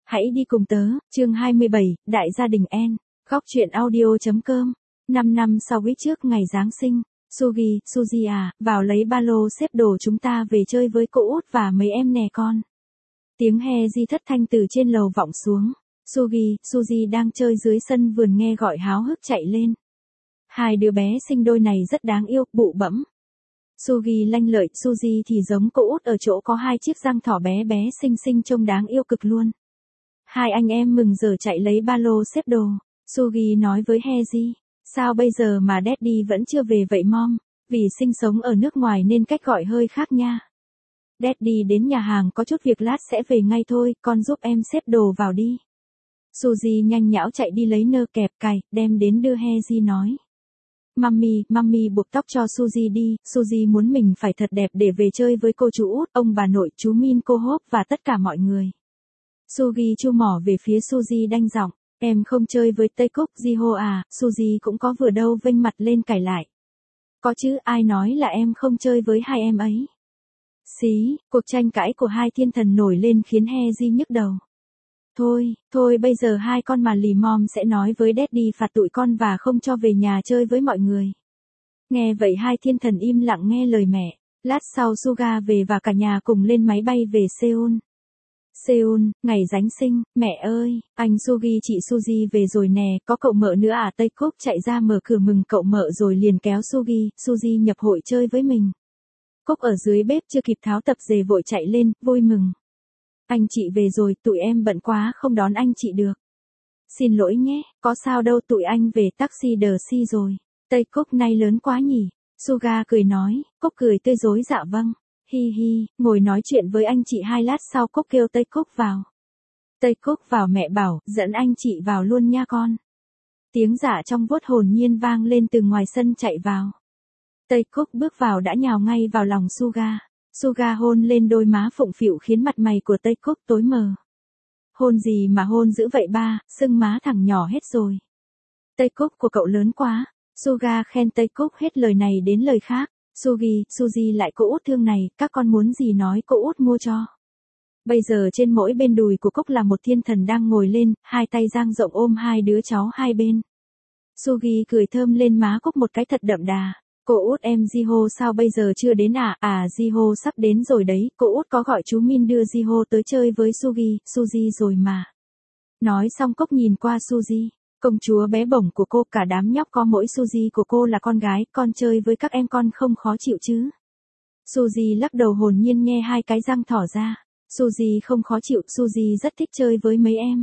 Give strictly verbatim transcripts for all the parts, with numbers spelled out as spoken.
Hãy đi cùng tớ, chương hai mươi bảy, Đại gia đình N, góc truyện audio.com. năm năm sau quý trước ngày Giáng sinh, Sugi, Suzy à, vào lấy ba lô xếp đồ chúng ta về chơi với cô út và mấy em nè con. Tiếng he di thất thanh từ trên lầu vọng xuống. Sugi, Suzy đang chơi dưới sân vườn nghe gọi háo hức chạy lên. Hai đứa bé sinh đôi này rất đáng yêu, bụ bẫm. Sugi lanh lợi, Suzy thì giống cô út ở chỗ có hai chiếc răng thỏ bé bé xinh xinh trông đáng yêu cực luôn. Hai anh em mừng rỡ chạy lấy ba lô xếp đồ. Sugi nói với Hezi, sao bây giờ mà Daddy vẫn chưa về vậy mom? Vì sinh sống ở nước ngoài nên cách gọi hơi khác nha. Daddy đến nhà hàng có chút việc lát sẽ về ngay thôi, con giúp em xếp đồ vào đi. Suzy nhanh nhão chạy đi lấy nơ kẹp cày, đem đến đưa Hezi nói. Mummy, mummy buộc tóc cho Suzy đi, Suzy muốn mình phải thật đẹp để về chơi với cô chú út, ông bà nội, chú Min, cô Hốp và tất cả mọi người. Sugi chu mỏ về phía Suzy đanh giọng, em không chơi với Tây Cúc, Jiho à, Suzy cũng có vừa đâu vênh mặt lên cãi lại. Có chứ, ai nói là em không chơi với hai em ấy. Xí, cuộc tranh cãi của hai thiên thần nổi lên khiến Hezi nhức đầu. Thôi, thôi bây giờ hai con mà lì mom sẽ nói với Daddy phạt tụi con và không cho về nhà chơi với mọi người. Nghe vậy hai thiên thần im lặng nghe lời mẹ. Lát sau Suga về và cả nhà cùng lên máy bay về Seoul. Seoul, ngày Giáng sinh, mẹ ơi, anh Sugi chị Suzy về rồi nè, có cậu mợ nữa à? Tây Cúc chạy ra mở cửa mừng cậu mợ rồi liền kéo Sugi, Suzy nhập hội chơi với mình. Cúc ở dưới bếp chưa kịp tháo tập dề vội chạy lên, vui mừng. Anh chị về rồi, tụi em bận quá không đón anh chị được. Xin lỗi nhé, có sao đâu, tụi anh về taxi đờ si rồi. Tây Cúc nay lớn quá nhỉ? Suga cười nói, Cúc cười tươi rối dạ vâng. Hi hi, ngồi nói chuyện với anh chị hai lát sau Cúc kêu Tây Cúc vào. Tây Cúc vào mẹ bảo, dẫn anh chị vào luôn nha con. Tiếng dạ trong vuốt hồn nhiên vang lên từ ngoài sân chạy vào. Tây Cúc bước vào đã nhào ngay vào lòng Suga. Suga hôn lên đôi má phụng phịu khiến mặt mày của Tây Cúc tối mờ. Hôn gì mà hôn dữ vậy ba, sưng má thẳng nhỏ hết rồi. Tây Cúc của cậu lớn quá. Suga khen Tây Cúc hết lời này đến lời khác. Sugi, Suzy lại cô út thương này, các con muốn gì nói cô út mua cho. Bây giờ trên mỗi bên đùi của Cúc là một thiên thần đang ngồi lên, hai tay dang rộng ôm hai đứa cháu hai bên. Sugi cười thơm lên má Cúc một cái thật đậm đà. Cô út em Jiho sao bây giờ chưa đến à? À Jiho sắp đến rồi đấy, cô út có gọi chú Min đưa Jiho tới chơi với Sugi, Suzy rồi mà. Nói xong Cúc nhìn qua Suzy. Công chúa bé bổng của cô, cả đám nhóc có mỗi Suzy của cô là con gái, con chơi với các em con không khó chịu chứ. Suzy lắc đầu hồn nhiên nhe hai cái răng thỏ ra. Suzy không khó chịu, Suzy rất thích chơi với mấy em.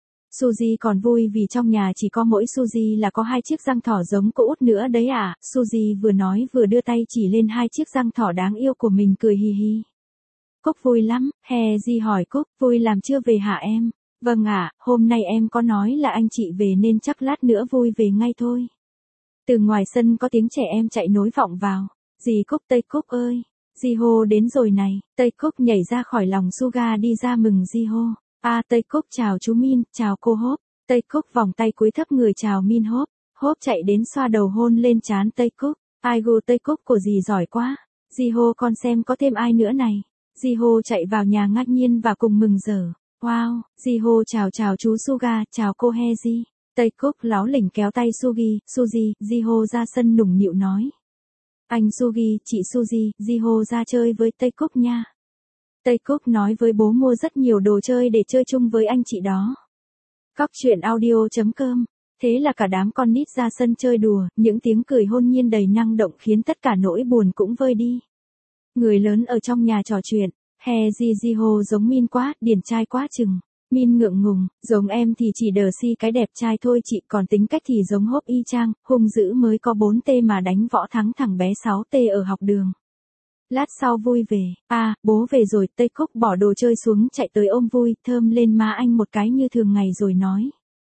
Suzy còn vui vì trong nhà chỉ có mỗi Suzy là có hai chiếc răng thỏ giống cô út nữa đấy à. Suzy vừa nói vừa đưa tay chỉ lên hai chiếc răng thỏ đáng yêu của mình cười hì hì. Cúc vui lắm, Hezi hỏi Cúc, vui làm chưa về hả em? Vâng ạ, à, hôm nay em có nói là anh chị về nên chắc lát nữa vui về ngay thôi. Từ ngoài sân có tiếng trẻ em chạy nối vọng vào. Dì Cúc, Tây Cúc ơi, Jiho đến rồi này. Tây Cúc nhảy ra khỏi lòng Suga đi ra mừng Jiho. À Tây Cúc chào chú Min, chào cô Hốp. Tây Cúc vòng tay cúi thấp người chào Min Hốp. Hốp chạy đến xoa đầu hôn lên trán Tây Cúc. Ai gu Tây Cúc của dì giỏi quá. Jiho con xem có thêm ai nữa này. Jiho chạy vào nhà ngạc nhiên và cùng mừng rỡ. Wow, Jiho chào chào chú Suga, chào cô Hezi. Tây Cúc láo lỉnh kéo tay Sugi, Suzy, Jiho ra sân nũng nịu nói. Anh Sugi, chị Suzy, Jiho ra chơi với Tây Cúc nha. Tây Cúc nói với bố mua rất nhiều đồ chơi để chơi chung với anh chị đó. Góc truyện audio.com. Thế là cả đám con nít ra sân chơi đùa, những tiếng cười hôn nhiên đầy năng động khiến tất cả nỗi buồn cũng vơi đi. Người lớn ở trong nhà trò chuyện. Hezi Jiho giống Min quá, điển trai quá chừng. Min ngượng ngùng, giống em thì chỉ đờ si cái đẹp trai thôi chị, còn tính cách thì giống Hốp y chang, hung dữ mới có bốn tê mà đánh võ thắng thằng bé sáu tê ở học đường. Lát sau vui về, à, bố về rồi, Tây Cúc bỏ đồ chơi xuống chạy tới ôm vui, thơm lên má anh một cái như thường ngày rồi nói.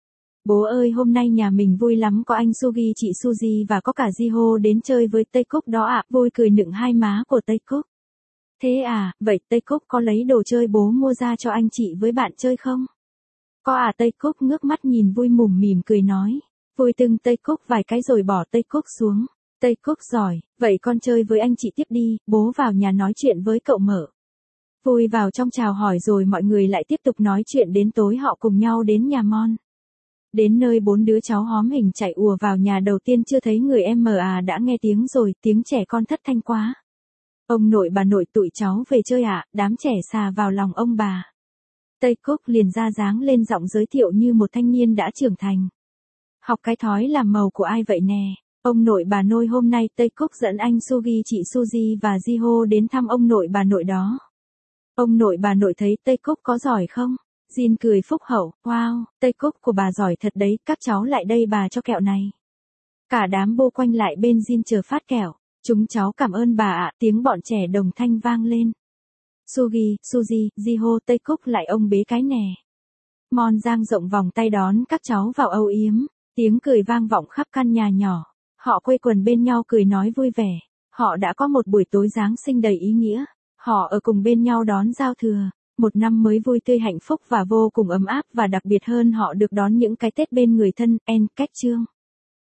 Bố ơi hôm nay nhà mình vui lắm, có anh Sugi, chị Suzy và có cả Jiho đến chơi với Tây Cúc đó ạ. À. Vui cười nựng hai má của Tây Cúc. Thế à, vậy Tây Cúc có lấy đồ chơi bố mua ra cho anh chị với bạn chơi không? Có à, Tây Cúc ngước mắt nhìn vui mủm mỉm cười nói. Vui tưng Tây Cúc vài cái rồi bỏ Tây Cúc xuống. Tây Cúc giỏi, vậy con chơi với anh chị tiếp đi, bố vào nhà nói chuyện với cậu mợ. Vui vào trong chào hỏi rồi mọi người lại tiếp tục nói chuyện đến tối họ cùng nhau đến nhà Mon. Đến nơi bốn đứa cháu hóm hình chạy ùa vào nhà đầu tiên chưa thấy người em mờ à đã nghe tiếng rồi, tiếng trẻ con thất thanh quá. Ông nội bà nội tụi cháu về chơi ạ, đám trẻ xà vào lòng ông bà. Tây Cúc liền ra dáng lên giọng giới thiệu như một thanh niên đã trưởng thành. Học cái thói làm màu của ai vậy nè? Ông nội bà nội hôm nay Tây Cúc dẫn anh Sugi chị Suzy và Jiho đến thăm ông nội bà nội đó. Ông nội bà nội thấy Tây Cúc có giỏi không? Jin cười phúc hậu, wow, Tây Cúc của bà giỏi thật đấy, các cháu lại đây bà cho kẹo này. Cả đám bô quanh lại bên Jin chờ phát kẹo. Chúng cháu cảm ơn bà ạ, tiếng bọn trẻ đồng thanh vang lên. Sugi, Suzy, Jiho, Tây Cúc lại ông bế cái nè. Mon dang rộng vòng tay đón các cháu vào âu yếm, tiếng cười vang vọng khắp căn nhà nhỏ. Họ quây quần bên nhau cười nói vui vẻ. Họ đã có một buổi tối Giáng sinh đầy ý nghĩa. Họ ở cùng bên nhau đón giao thừa. Một năm mới vui tươi hạnh phúc và vô cùng ấm áp và đặc biệt hơn họ được đón những cái Tết bên người thân, en cách chương.